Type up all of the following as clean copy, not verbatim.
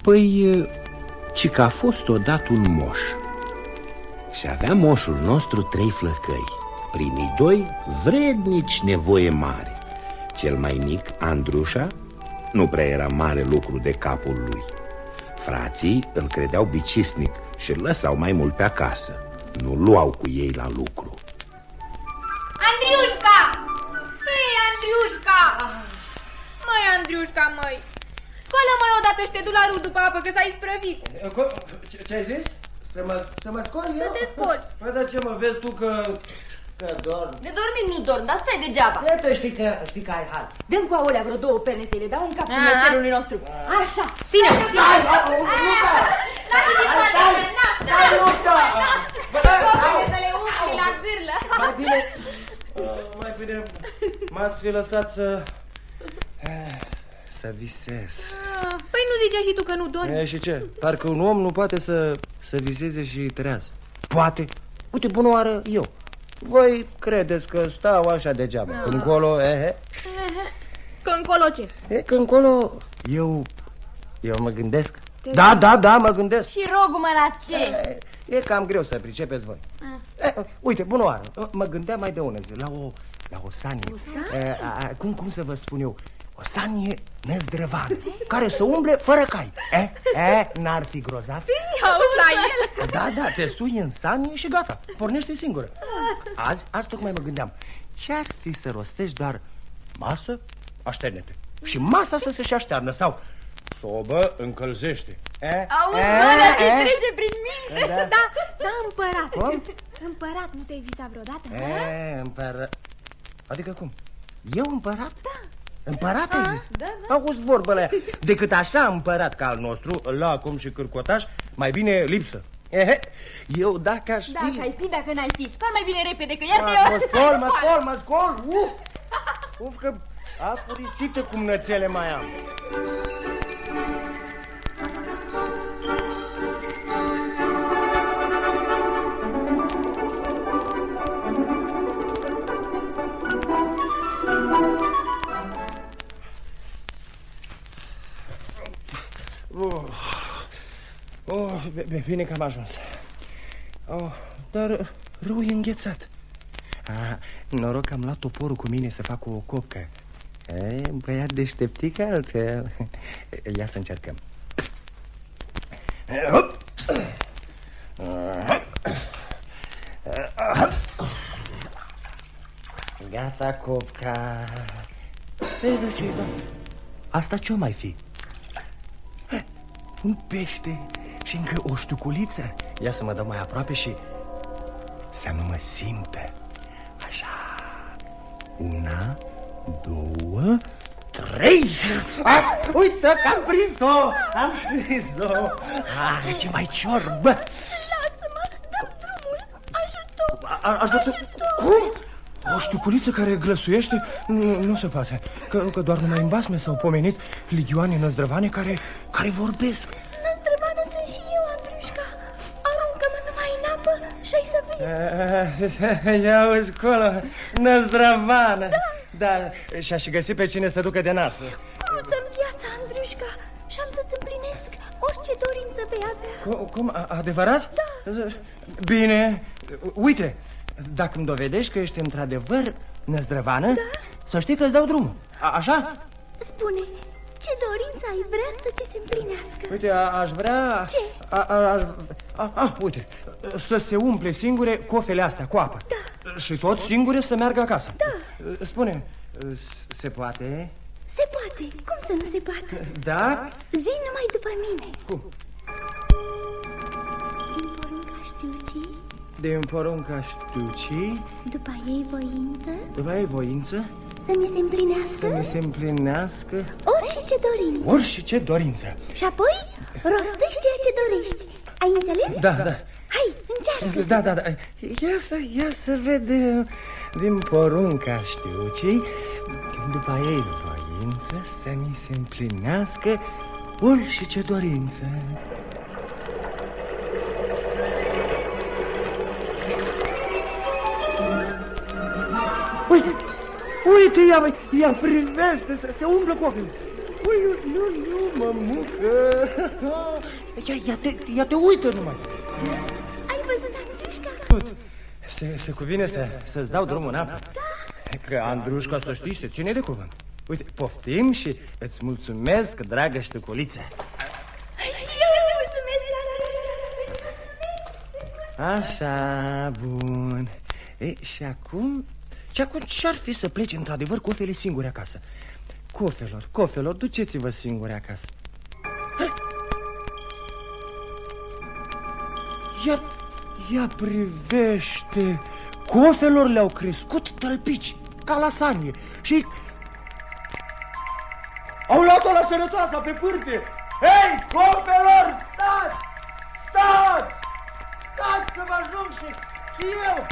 Păi, ci că a fost odată un moș. Și avea moșul nostru 3 flăcăi. Primii 2, vrednici nevoie mare. Cel mai mic, Andrușa, nu prea era mare lucru de capul lui. Frații îl credeau bicisnic și îl lăsau mai mult pe acasă. Nu luau cu ei la lucru. Andriușca! Hei, Andriușca! Măi, Andriușca, măi! Scoală mai odată ștedularul după apă, că s-a isprăvit. Ce ai zis? Să mă scol eu? Să te scoli. Păi, dar ce mă vezi tu că dorm? De dormit nu dorm, dar stai degeaba. Iată, știi că ai haz. Dăm cu aolea vreo 2 perne să le dau în capul mețelului nostru. Așa, ține-o! Stai, Să le umfli la gârlă. Mai bine m-ați fi lăsat să visez. Păi nu zicea și tu că nu dormi? Și ce? Parcă un om nu poate să viseze și treaz. Poate? Uite, bună oară, eu. Voi credeți că stau așa degeaba. Că încolo, Că încolo ce? Că încolo eu mă gândesc. Da, mă gândesc. Și rogul-mă la ce? E cam greu să pricepeți voi. Uite, bună oară. Mă gândeam mai de ună zi la o sanie. Cum să vă spun eu? O sanie năzdrăvană, care să umble fără cai. N-ar fi grozav? Auzi la el? Da, te sui în sanie și gata, pornește singură. Azi tocmai mă gândeam, ce-ar fi să rostești doar masă, așterne-te, și masa să se și aștearnă, sau sobă, încălzește. Auzi, mă, ce trece prin mine. Da, împărat. Cum? Împărat, nu te-ai visat vreodată? Împărat. Adică cum? Eu împărat? Da. Împărat ai zis? Da. Auzi vorbă la ea. Decât așa împărat ca al nostru, lacom și cârcotaș, mai bine lipsă. Eu dacă aș fi... Dacă ai fi, dacă n-ai fi, spăl mai bine repede, că iar te... Mă scol. Uf, că apurisită cum nățele mai am. Bine că am ajuns. Dar rău e înghețat. Noroc că am luat toporul cu mine să fac o copcă. Băiat deșteptic altfel. Ia să încercăm. Gata copca. Asta ce-o mai fi? Un pește și încă o știuculiță. Ia să mă dau mai aproape și să nu mă simtă. Așa. 1, 2, 3. Uite că am prins-o. Ce mai ciorbă. Lasă-mă, dă drumul, ajută. Cum? O știuculiță care glăsuiește? Nu se poate. Că doar numai în basme s-au pomenit ligioane năzdrăvane care vorbesc. Năzdrăvană sunt și eu, Andrușca. Aruncă-mă numai în apă și ai să vezi. Ia uzi colo, năzdrăvană. Da, și-aș găsi pe cine să ducă de nasă. Cruță-mi viața, Andrușca, și am să-ți împlinesc orice dorință vei avea. Cum? Adevărat? Da. Bine, uite, dacă îmi dovedești că ești într-adevăr năzdrăvană, da, să știi că-ți dau drumul. Așa? Spune, ce dorință ai vrea să ți se împlinească? Uite, aș vrea... Ce? Uite, să se umple singure cofele astea cu apă. Da. Și tot singure să meargă acasă. Da. Spune, se poate? Se poate, cum să nu se poate? Da? Zi numai după mine. Cum? Din porunca știucii, din porunca știucii, după ei voință, după ei voință, să mi se împlinească, să mi se împlinească orice dorință. Orice dorință. Și apoi rostești ceea ce dorești. Ai înțeles? Da. Hai, încearcă. Da. Ia să vedem. Din porunca știucii, după ei voință, să mi se împlinească orice dorință. Uite, ia privește, se umblă cu ochiul. mămucă. Ia te uită numai. Ai văzut, Andrușca? Se cuvine să-ți dau drumul în apă? Da. Că Andrușca, să știi, se ține de cuvânt. Uite, poftim și îți mulțumesc, dragă ștuculiță. Și eu îți mulțumesc, Andrușca. Așa, bun. Și acum ce-ar fi să pleci într-adevăr cofele singure acasă? Cofelor, duceți-vă singure acasă. Ia privește. Cofelor le-au crescut tălpici, ca la sanie. Și au luat-o la sănătoasa pe pârte. Hei, cofelor, stați! Stați să vă ajung și eu!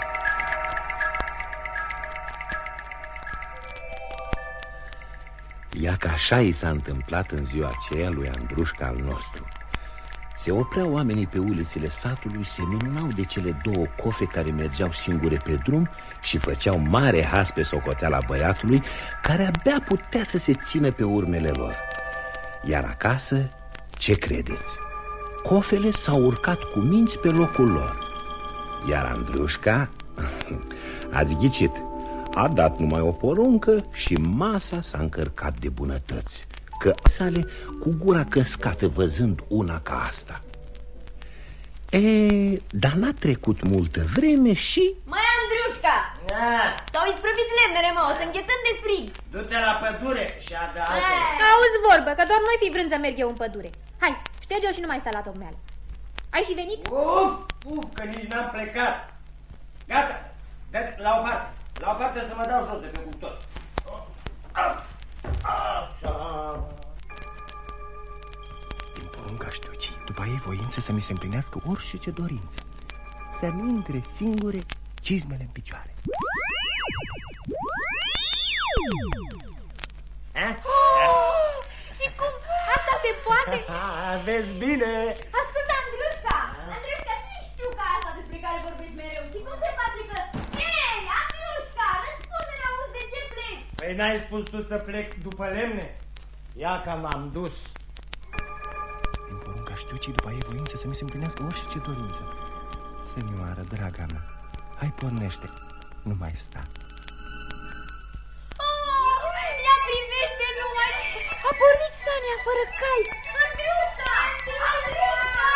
Ia că așa i s-a întâmplat în ziua aceea lui Andrușca al nostru. Se opreau oamenii pe ulițele satului, se minunau de cele două cofe care mergeau singure pe drum și făceau mare has pe socoteala băiatului, care abia putea să se țină pe urmele lor. Iar acasă, ce credeți? Cofele s-au urcat cu minți pe locul lor. Iar Andrușca, ați ghicit, a dat numai o poruncă și masa s-a încărcat de bunătăți, că sale cu gura căscată văzând una ca asta. Dar n-a trecut multă vreme și... Măi, Andrușca! S-au isprăvit lemnele, mă, o să înghețăm de frig. Du-te la pădure și adă alte. Auzi vorbă, că doar noi fi vrând să merg eu în pădure. Hai, șterge-o și nu mai sta la tocmeală. Ai și venit? Uf, că nici n-am plecat. Gata, dă-te la o parte să mă dau jos de pe cuptor. Așa. Din porunca știucii, după ei voință să mi se împlinească orice dorință. Să-mi intre singure cizmele în picioare. Și cum? Asta se poate? Vezi bine. Ascultă, Andrușca! Andrușca, și știu că asta despre care vorbești mereu. Și cum se face că... Ei, Andrușca, răspunde, n-auzi de ce pleci? Păi n-ai spus tu să plec după lemne? Ia că m-am dus. Din porunca știucii, după ei voință să mi se împlinească orice dorință. Senioară, draga mea, hai pornește, nu mai sta. Ia privește numai! A pornit Sania fără cai! Andrușca! Andrușca!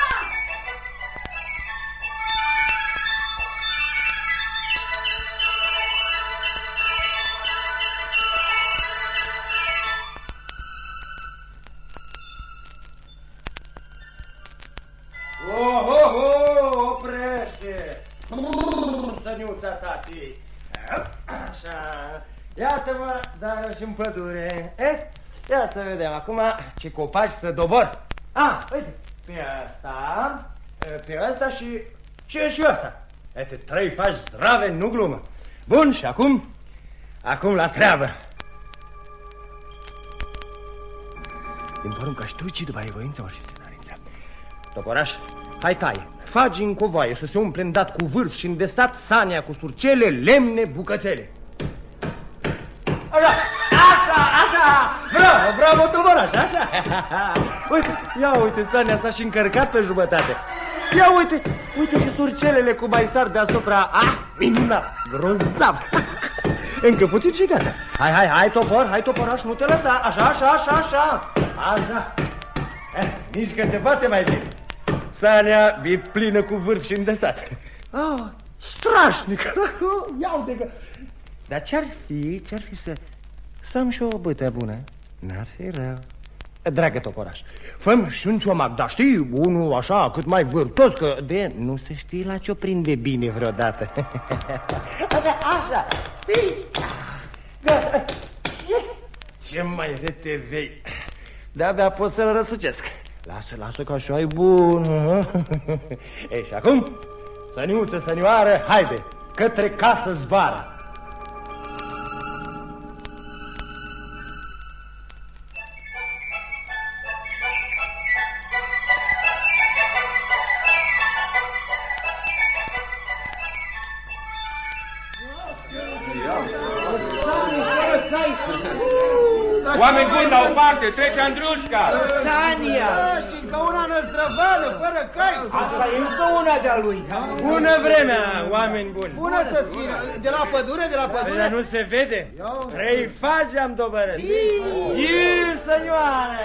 Oprește! Săniuța tati! Așa, iată-mă, dar și în pădure. Ia să vedem acum ce copaci să dobor. Uite, pe asta și ăsta. Uite, 3 faci zdrave, nu glumă. Bun, și acum la treabă. Din porunca știucii, după ei voință, orice dorință. Toporaș, hai taie, fagi în covoaie să se umple îndat cu vârf și îndesat Sania cu surcele, lemne, bucățele. Așa, bravo, toporaș, așa. Uite, Sania s-a și încărcat pe jumătate. Ia uite și surcelele cu baisar deasupra. Minunat, grozav. Încă puțin și gata. Hai, toporaș, nu te lăsa. Așa. Nici că se poate mai bine. Sania e plină cu vârf și îndesat. Strașnic. Ia uite că... Dar ce-ar fi să stăm și o bâtă bună? N-ar fi rău. Dragă toporaș, fă-mi și un ciomac, dar știi, unul așa, cât mai vârtos, că de nu se știe la ce-o prinde bine vreodată. Așa, știi? Gata. Ce mai retevei. De-abia pot să-l răsucesc. Lasă că așa e bun. Și acum, Săniuță, sănioară, haide, către casă zboară. Oameni buni, la o parte, trece Andrușca! Sania! Și încă una năzdrăvană, fără cai! Asta e încă una de-a lui. Bună vremea, oameni buni! Bună să fie! De la pădure, de la pădure? Dar nu se vede? 3 fagi am dobărât! Iii, sănioare!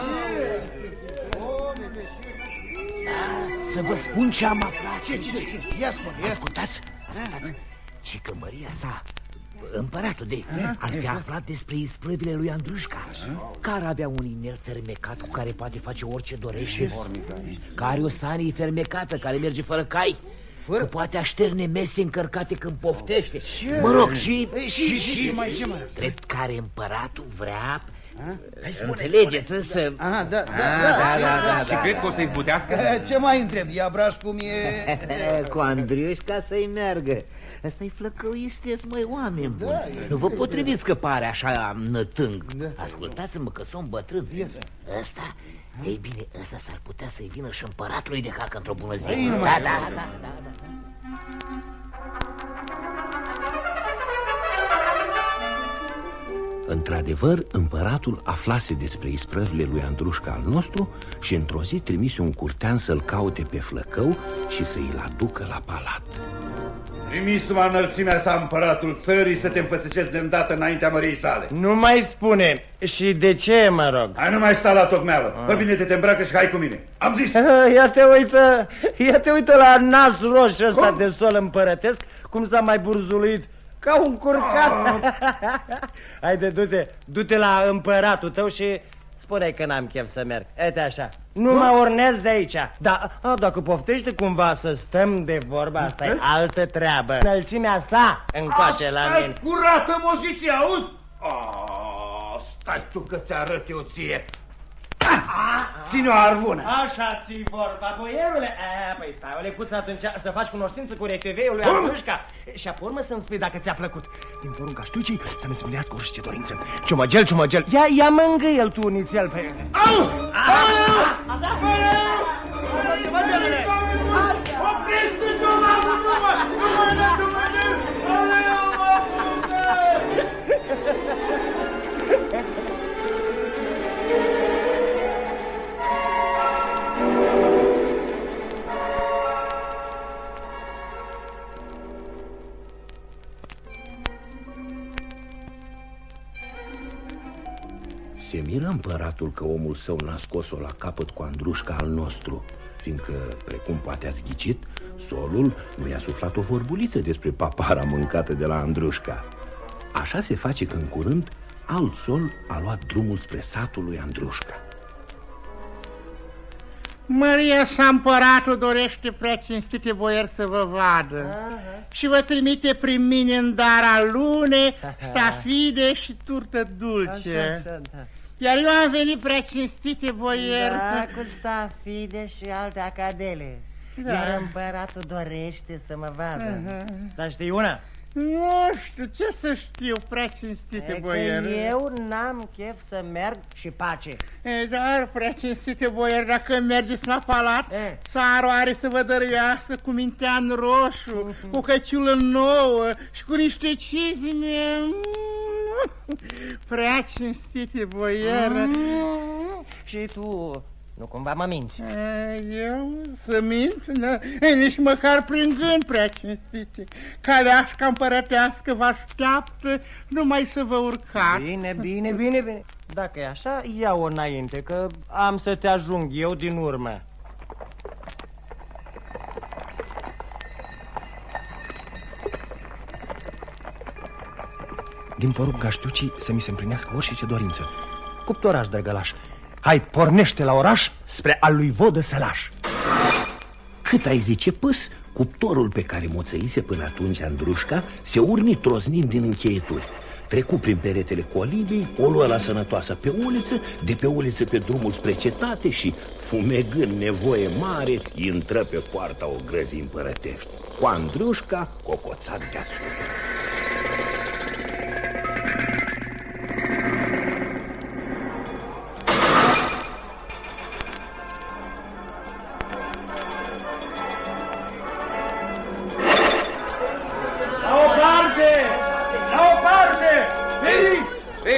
Să vă spun ce am aflat. Ce? Ia spune, Ascultați, ci că Maria sa, împăratul ar fi aflat despre isprăvile lui Andrușca, care avea un inel fermecat cu care poate face orice dorește, care o sanie fermecată, care merge fără cai, că poate așterne mese încărcate când poftește. Mă rog, și drept care împăratul vrea... Înțelegeți să... Da. Și crezi că o să-i zbutească? Ce mai întreb? Ia braș cum e... Cu Andrușca să-i meargă. Ăsta-i flăcău isteț, măi, oameni buni. Nu vă potriviți că pare așa nătâng. Ascultați-mă că sunt bătrân. Ăsta, ei bine, ăsta s-ar putea să-i vină și împăratului de cacă într-o bună zi. Da. Într-adevăr, împăratul aflase despre isprăvile lui Andrușca al nostru și într-o zi trimise un curtean să-l caute pe flăcău și să îl aducă la palat. Trimis-mă înălțimea sa împăratul țării să te împățicezi de îndată înaintea măriei sale. Nu mai spune. Și de ce, mă rog? Hai, nu mai sta la tocmeală. Fă bine, te îmbracă și hai cu mine. Am zis. Ia te uită la nas roș ăsta de sol împărătesc, cum s-a mai burzulit. Ca un curcat. Haide, du-te la împăratul tău și spune că n-am chef să merg. Uite așa, nu mă urnez de aici. Da, dacă poftește cumva să stăm de vorba, asta e altă treabă. Înălțimea sa încoace la mine. Stai curată, moziție, auzi? Stai tu că ți-arăt eu ție. Ține-o arvună. Așa ți vorba, boierule. Păi stai o lecuță atunci să faci cunoștință cu recuveiul lui Andrușca și apoi urmă să-mi spui dacă ți-a plăcut. Din porunca știucii să-mi spunească orice dorință. Ciumăgel, ia mângâie-l tu unițel pe ele. Oprește-te, numai! Se miră împăratul că omul său n-a scos-o la capăt cu Andrușca al nostru, fiindcă, precum poate ați ghicit, solul nu i-a suflat o vorbuliță despre papara mâncată de la Andrușca. Așa se face că în curând alt sol a luat drumul spre satul lui Andrușca. Maria sa împăratul dorește, prea cinstite boieri, să vă vadă. Și vă trimite prin mine în dar alune, stafide și turtă dulce. Iar eu am venit, prea cinstite boieri. Da, cu stafide și alte acadele. Iar împăratul dorește să mă vadă. Dar știi una? Nu știu, ce să știu, prea cinstite boieri. Eu n-am chef să merg și pace. Dar, prea cinstite boieri, dacă mergeți la palat, țarul are să vă dăruiască cu mintean roșu, cu căciulă nouă și cu niște cizme. Prea cinstite boieri. Și tu... Nu cumva mă minți? Eu să mint? Nici măcar prin gând, prea cinstite. Caleașca împărătească vă așteaptă numai să vă urcați. Bine. Dacă e așa, ia-o înainte, că am să te ajung eu din urmă. Din porunca știucii să mi se împlinească orice dorință. Cuptoraș, drăgălaș, hai, pornește la oraș spre al lui Vodă Sălaș. Cât ai zice pâs, cuptorul pe care moțăise până atunci Andrușca se urni troznind din încheieturi. Trecu prin peretele colivii, o luă la sănătoasă pe uliță, de pe uliță pe drumul spre cetate și, fumegând nevoie mare, intră pe poarta ogrăzii împărătești, cu Andrușca cocoțat deasupra.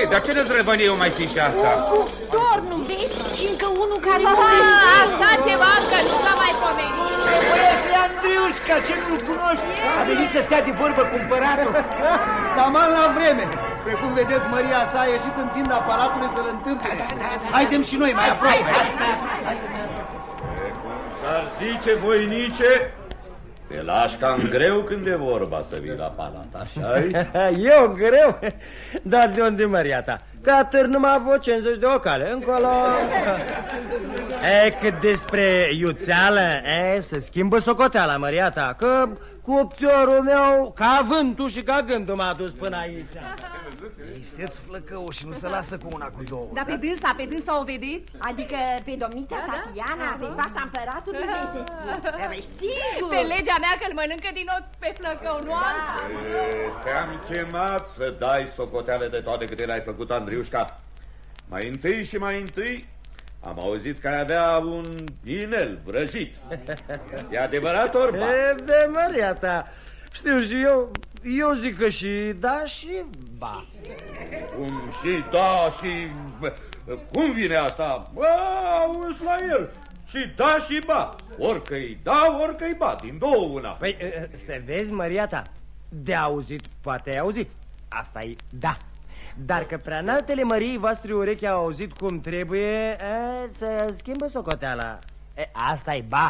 dar ce năzdrăvănie eu mai fi și asta? Un cuptor, nu vezi? Și încă unul care Așa ceva încă nu s-a mai pomenit. Băieți, Andriușca, ce nu-l cunoști? A venit să stea de vorbă cu împăratul. Taman la vreme. Precum vedeți, Maria sa a ieșit în tinda palatului să-l întâmple. Haidem și noi mai aproape. Cum s-ar zice, voinice, te lași cam greu când e vorba să vii la palat, așa-i? Eu greu? Dar de unde, Maria ta? Că atâr numai vocenzăși de o cale, încolo. Cât despre iuțeală, să schimbă socoteala, Maria ta, că cuptorul meu, ca vântul și ca gândul m-a dus până aici. Isteți flăcău și nu se lasă cu una, cu două. Dar pe dânsa o vedeți? Adică pe domnita Tatiana, pe fata împăratului, sigur. Pe legea mea că-l mănâncă din nou pe flăcău, nu alta. Te-am chemat să dai socoteală de toate câte le-ai făcut, Andriușca. Mai întâi am auzit că ai avea un inel vrăjit. E adevărat, Orba? De Maria ta, știu și eu zic că și da și ba. Cum și da și... Cum vine asta? Auzi la el. Și da și ba. Orică-i da, orică-i ba. Din două una. Păi, să vezi, Maria ta, de auzit poate ai auzit. Asta e da. Dar că prea înaltele măriei voastre urechi au auzit cum trebuie, să schimbă socoteala. Asta e ba.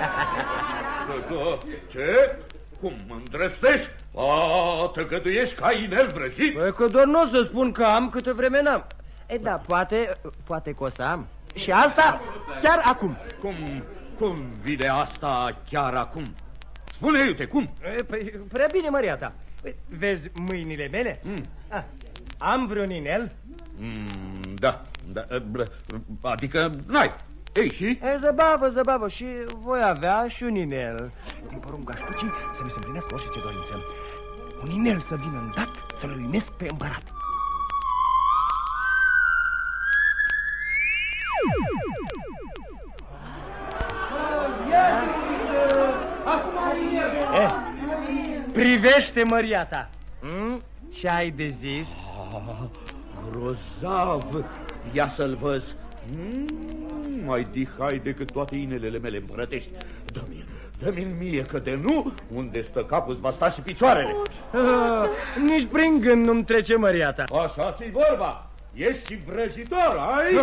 Ce? Cum îndrăstești? Tăgăduiești ca inel vrăjit? Păi că doar nu o să spun că am câtă vreme n-am. Da, poate că o să am. Și asta chiar acum. Cum vine asta chiar acum? Spune, iute, cum? Păi, prea bine, Maria ta. Vezi mâinile mele? Am vreun inel? Da, adică n-ai. Ei, și? Zăbavă și voi avea și un inel. Din porunca ștucii să mi se împlinească orice dorință. Un inel să vină îndat să-l uimesc pe împărat. Privește, Maria ta. Ce ai de zis? Grozav. Ia să-l văz. Mai dihai decât toate inelele mele împărătești. Dă-mi-l mie, că de nu, unde stă capul îți va sta și picioarele. Nici prin gând nu-mi trece, Maria ta. Așa ți-i vorba. Ești și vrăjitor, ai?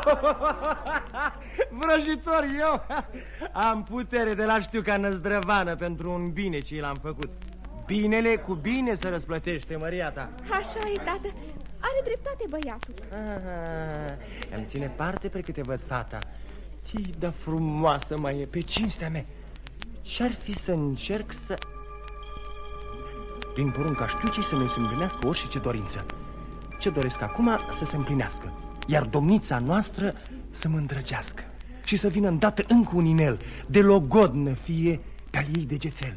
Vrăjitor eu? Am putere de la știu ca năzdrăvană pentru un bine ce l-am făcut. Binele cu bine se răsplătește, Maria ta. Așa e, tată. Are dreptate băiatul. Îmi ține parte pe câte văd fata. Da frumoasă mai e, pe cinstea mea. Ce-ar fi să încerc să... Din porunca știucii să mi se împlinească orice dorință. Ce doresc acum să se împlinească, iar domnița noastră să mă îndrăgească și să vină îndată încă un inel, de logodnă fie pe-al ei degețel.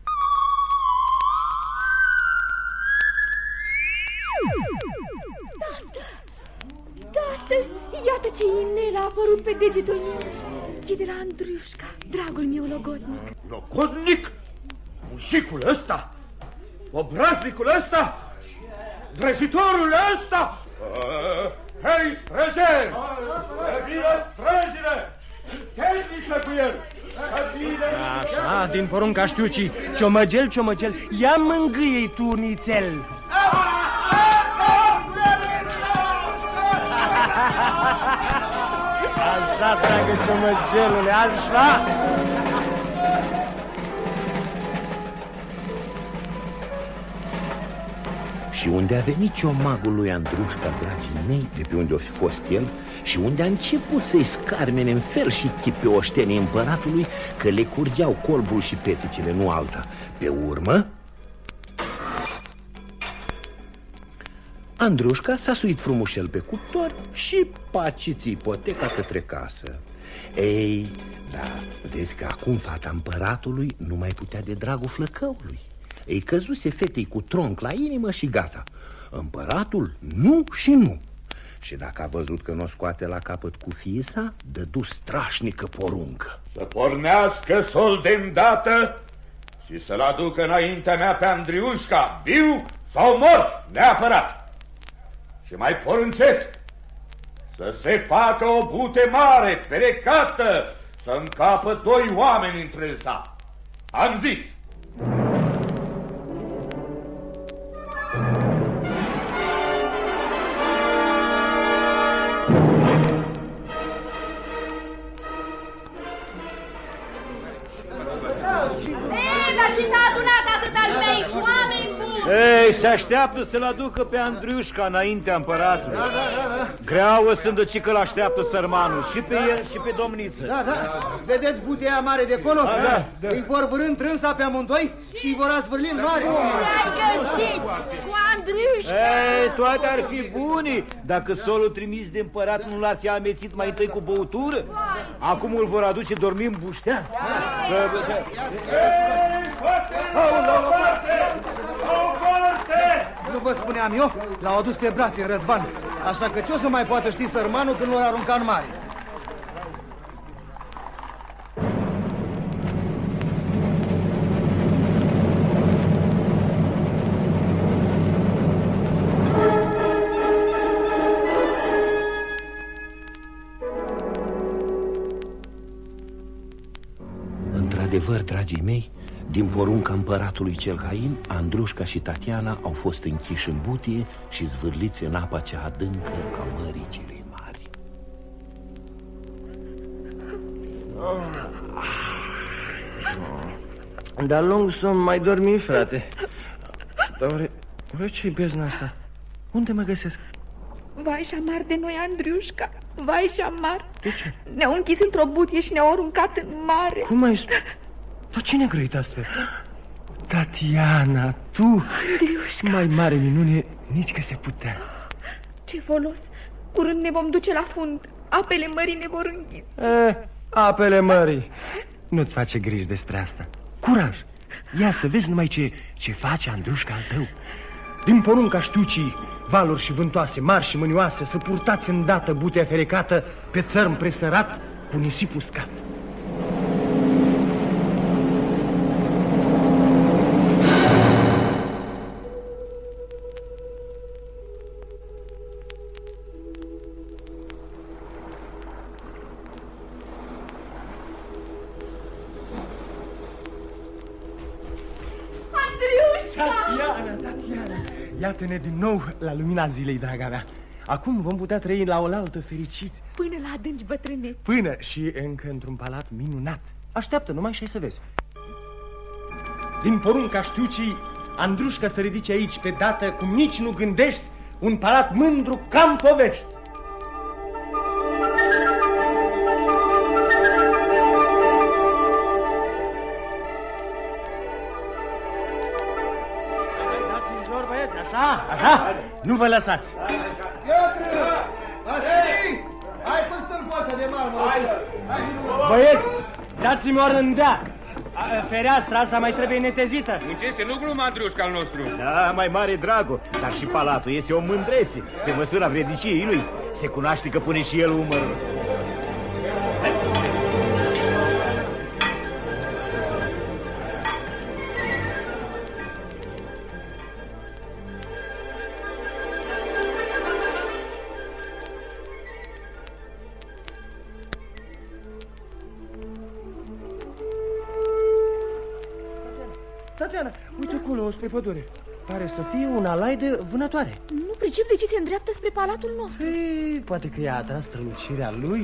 Tată, iată ce inel a apărut pe degetul meu. E de la Andriușca, dragul meu logodnic. Logodnic? Mușicul ăsta? Obraznicul ăsta? Vrăjitorul ăsta? Hei, străjeri! Să vină străjile! Temniță cu el! Așa, din porunca știucii, ciomăgel, ia mângâie-i turnițel. Așa, dragă ciomăgelule, așa! Și unde a venit ciomagul lui Andrușca, dragii mei, de pe unde o fi fost el, și unde a început să-i scarmene în fel și chip pe oștenii împăratului, că le curgeau colbul și peticele, nu alta. Pe urmă, Andrușca s-a suit frumușel pe cuptor și paciți ipoteca către casă. Ei, da, vezi că acum fata împăratului nu mai putea de dragul flăcăului. Îi căzuse fetei cu tronc la inimă și gata. Împăratul nu și nu. Și dacă a văzut că nu o scoate la capăt cu fiisa, dădu strașnică poruncă. Să pornească sol de îndată și să-l aducă înaintea mea pe Andriușca, viu sau mort, neapărat. Și mai poruncesc să se facă o bute mare, ferecată, să încapă 2 oameni între ea. Am zis. Dar ce s-a adunat atâta lume aici? Oameni buni! Ei, se așteaptă să-l aducă pe Andriușca înaintea împăratului. Da. Greauă sândăcică l-așteaptă sărmanul, și pe el și pe domniță. Da. Vedeți butea mare de acolo? Da. Îi vor vârând trânsa pe amândoi și îi vor azvârli în mare. L-ai găsit cu Andriușca! Ei, toate ar fi buni dacă solul trimis de împărat nu l-ați amețit mai întâi cu băutură. Acum îl vor aduce dormind buștean. Nu vă spuneam eu? L-au adus pe brațe în Răzvan. Așa că ce o să mai poată ști sărmanul când l-or arunca în mare? Într-adevăr, dragii mei, din porunca împăratului cel hain, Andrușca și Tatiana au fost închiși în butie și zvârliți în apa cea adâncă a Mării celei Mari. Dar lung somn mai dormi, frate. Dar ce-i bezna asta? Unde mă găsesc? Vai și amar de noi, Andriușca. Vai și amar. De ce? Ne-au închis într-o butie și ne-au aruncat în mare. Cum ai spus? Dar cine a grăit astfel? Tatiana, tu? Andriușca. Mai mare minune nici că se putea. Ce folos? Curând ne vom duce la fund. Apele mării ne vor înghise. Apele mării. Nu-ți face griji despre asta. Curaj! Ia să vezi numai ce face Andriușca al tău. Din porunca știucii, valuri și vântoase, mari și mânioase, să purtați îndată butea ferecată pe țărm presărat cu nisip uscat. Tatiana, iată-ne din nou la lumina zilei, draga mea. Acum vom putea trăi la oaltă fericiți. Până la adânci bătrâneți. Până și încă într-un palat minunat. Așteaptă numai și ai să vezi. Din porunca știucii, Andrușca să ridice aici pe dată, cum nici nu gândești, un palat mândru ca-n povești. Așa, nu vă lăsați. Piotră! Vasili! Hai pe stâlpoasa de marmură! Băieți, dați-mi o rândea. Fereastra asta mai trebuie netezită. Muncește lucru, Andriușca al nostru. Da, mai mare dragul, dar și palatul este o mândrețe. Pe măsura vredniciei lui, se cunoaște că pune și el umărul. Tatiana, uite acolo, spre pădure. Pare să fie un alai de vânătoare. Nu pricep de ce se îndreaptă spre palatul nostru. Ei, poate că i-a atras strălucirea lui.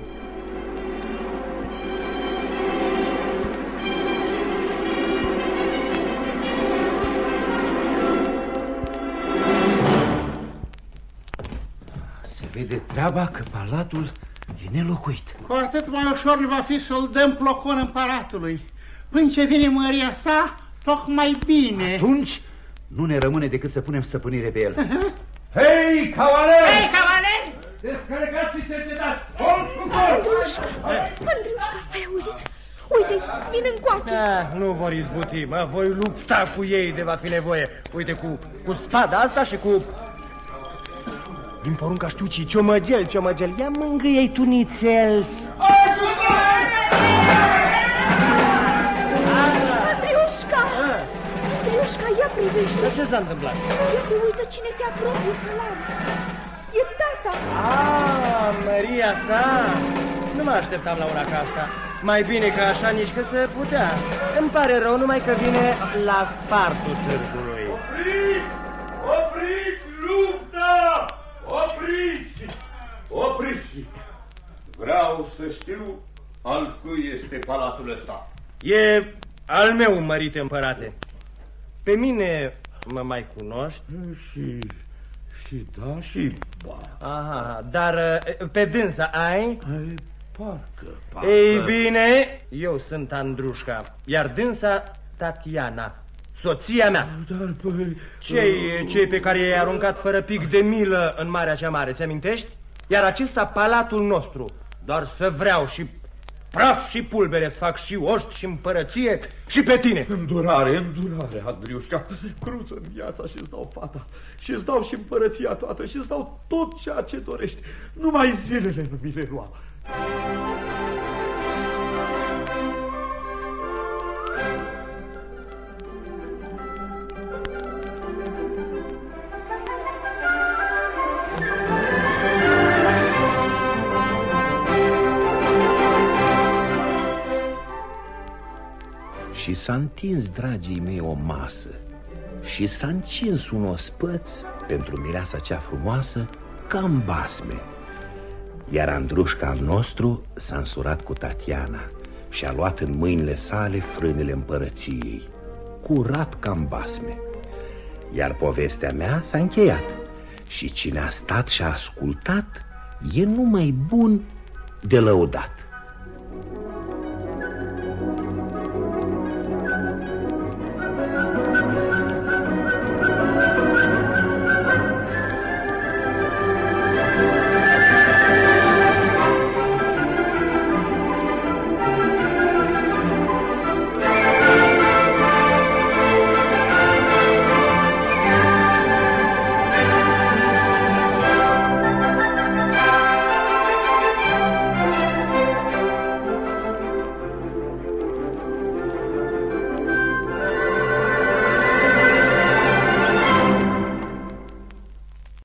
Se vede treaba că palatul e nelocuit. Cu atât mai ușor va fi să-l dăm plocon împăratului. Până ce vine măria sa, tocmai bine. Atunci nu ne rămâne decât să punem stăpânire pe el. Hei, cavaleri! Hei, cavaleri! Descărcați și secedați! Andriușca, ai auzit? Uite, vin încoace. Da, nu vor izbuti, mă voi lupta cu ei de va fi nevoie. Uite, cu spada asta și cu... Din porunca știucii, ciomăgel, ia mângâie-i tu nițel. Andriușca, ia privește. Dar ce s-a întâmplat? Iată, uită cine te apropie, călare. E tata. Maria sa. Nu mă așteptam la una ca asta. Mai bine ca așa nici că se putea. Îmi pare rău numai că vine la spartul târgului. Opriți! Opriți lupta! Opriți! Opriți! Vreau să știu al cui este palatul ăsta. E al meu, mărite împărate. Pe mine mă mai cunoști? Și da, și ba. Aha, dar pe dânsa ai? Parcă. Ei bine, eu sunt Andrușca, iar dânsa Tatiana, soția mea. Dar, păi... Cei pe care i-ai aruncat fără pic de milă în Marea cea Mare, ți-amintești? Iar acesta palatul nostru, doar să vreau și praf și pulbere să fac și oști și împărăție și pe tine. Îndurare, Andriușca. Cruță în viața și-ți dau fata, și-ți dau și împărăția toată, și-ți dau tot ceea ce dorești. Numai zilele nu mi le lua. Și s-a întins, dragii mei, o masă și s-a încins un ospăț pentru mireasa cea frumoasă ca în basme. Iar Andrușca al nostru s-a însurat cu Tatiana și a luat în mâinile sale frânele împărăției, curat ca în basme. Iar povestea mea s-a încheiat și cine a stat și a ascultat e numai bun de lăudat.